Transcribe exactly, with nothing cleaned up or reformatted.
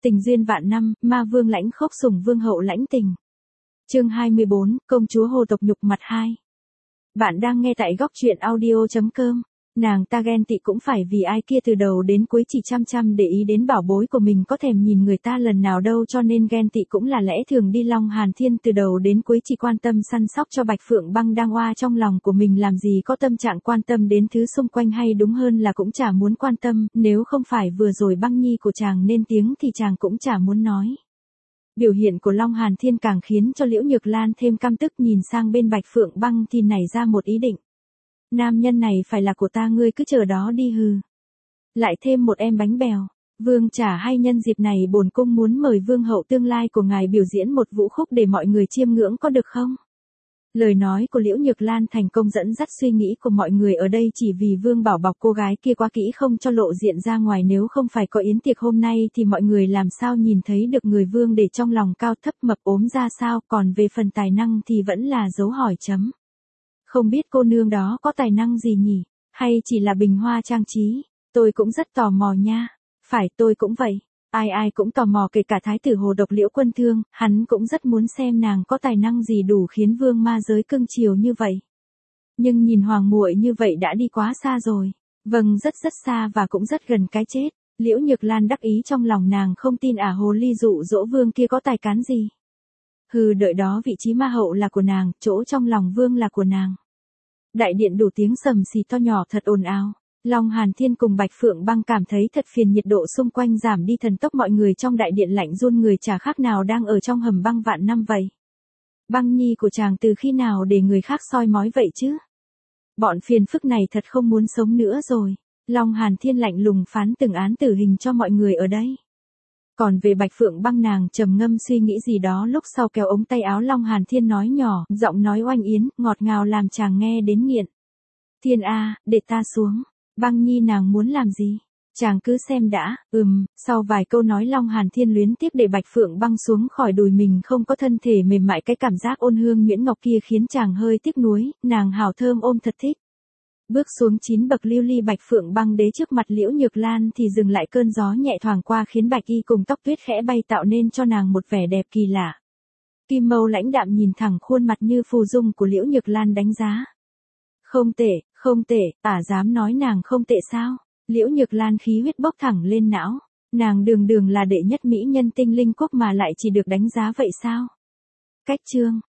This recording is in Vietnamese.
Tình duyên vạn năm, ma vương lãnh khốc sủng vương hậu lãnh tình. Chương hai mươi bốn, công chúa hồ tộc nhục mặt hai. Bạn đang nghe tại góc truyện audio chấm com. Nàng ta ghen tị cũng phải vì ai kia từ đầu đến cuối chỉ chăm chăm để ý đến bảo bối của mình, có thèm nhìn người ta lần nào đâu, cho nên ghen tị cũng là lẽ thường đi. Long Hàn Thiên từ đầu đến cuối chỉ quan tâm săn sóc cho Bạch Phượng Băng đang oa trong lòng của mình, làm gì có tâm trạng quan tâm đến thứ xung quanh, hay đúng hơn là cũng chả muốn quan tâm, nếu không phải vừa rồi Băng Nhi của chàng lên tiếng thì chàng cũng chả muốn nói. Biểu hiện của Long Hàn Thiên càng khiến cho Liễu Nhược Lan thêm căm tức, nhìn sang bên Bạch Phượng Băng thì nảy ra một ý định. Nam nhân này phải là của ta, ngươi cứ chờ đó đi hừ. Lại thêm một em bánh bèo. Vương trả hay nhân dịp này bổn cung muốn mời vương hậu tương lai của ngài biểu diễn một vũ khúc để mọi người chiêm ngưỡng, có được không? Lời nói của Liễu Nhược Lan thành công dẫn dắt suy nghĩ của mọi người ở đây, chỉ vì Vương bảo bọc cô gái kia quá kỹ không cho lộ diện ra ngoài, nếu không phải có yến tiệc hôm nay thì mọi người làm sao nhìn thấy được người Vương để trong lòng cao thấp mập ốm ra sao, còn về phần tài năng thì vẫn là dấu hỏi chấm. Không biết cô nương đó có tài năng gì nhỉ, hay chỉ là bình hoa trang trí, tôi cũng rất tò mò nha. Phải, tôi cũng vậy. Ai ai cũng tò mò, kể cả thái tử hồ độc Liễu Quân Thương, hắn cũng rất muốn xem nàng có tài năng gì đủ khiến vương ma giới cưng chiều như vậy. Nhưng nhìn hoàng muội như vậy đã đi quá xa rồi. Vâng, rất rất xa và cũng rất gần cái chết. Liễu Nhược Lan đắc ý trong lòng, nàng không tin ả hồ ly dụ dỗ vương kia có tài cán gì. Hừ, đợi đó vị trí ma hậu là của nàng, chỗ trong lòng vương là của nàng. Đại điện đủ tiếng sầm xì to nhỏ thật ồn ào. Long Hàn Thiên cùng Bạch Phượng Băng cảm thấy thật phiền, nhiệt độ xung quanh giảm đi thần tốc, mọi người trong đại điện lạnh run người, chả khác nào đang ở trong hầm băng vạn năm vậy. Băng Nhi của chàng từ khi nào để người khác soi mói vậy chứ? Bọn phiền phức này thật không muốn sống nữa rồi. Long Hàn Thiên lạnh lùng phán từng án tử hình cho mọi người ở đây. Còn về Bạch Phượng Băng, nàng trầm ngâm suy nghĩ gì đó, lúc sau kéo ống tay áo Long Hàn Thiên nói nhỏ, giọng nói oanh yến, ngọt ngào làm chàng nghe đến nghiện. Thiên a, để ta xuống. Băng Nhi nàng muốn làm gì? Chàng cứ xem đã. Ừm, sau vài câu nói Long Hàn Thiên luyến tiếc để Bạch Phượng Băng xuống khỏi đùi mình, không có thân thể mềm mại, cái cảm giác ôn hương nhuyễn ngọc kia khiến chàng hơi tiếc nuối, nàng hào thơm ôm thật thích. Bước xuống chín bậc lưu ly, Bạch Phượng Băng đế trước mặt Liễu Nhược Lan thì dừng lại, cơn gió nhẹ thoảng qua khiến bạch y cùng tóc tuyết khẽ bay, tạo nên cho nàng một vẻ đẹp kỳ lạ. Kim Mâu lãnh đạm nhìn thẳng khuôn mặt như phù dung của Liễu Nhược Lan đánh giá. Không tệ, không tệ, ả dám nói nàng không tệ sao? Liễu Nhược Lan khí huyết bốc thẳng lên não. Nàng đường đường là đệ nhất mỹ nhân tinh linh quốc mà lại chỉ được đánh giá vậy sao? Cách chương,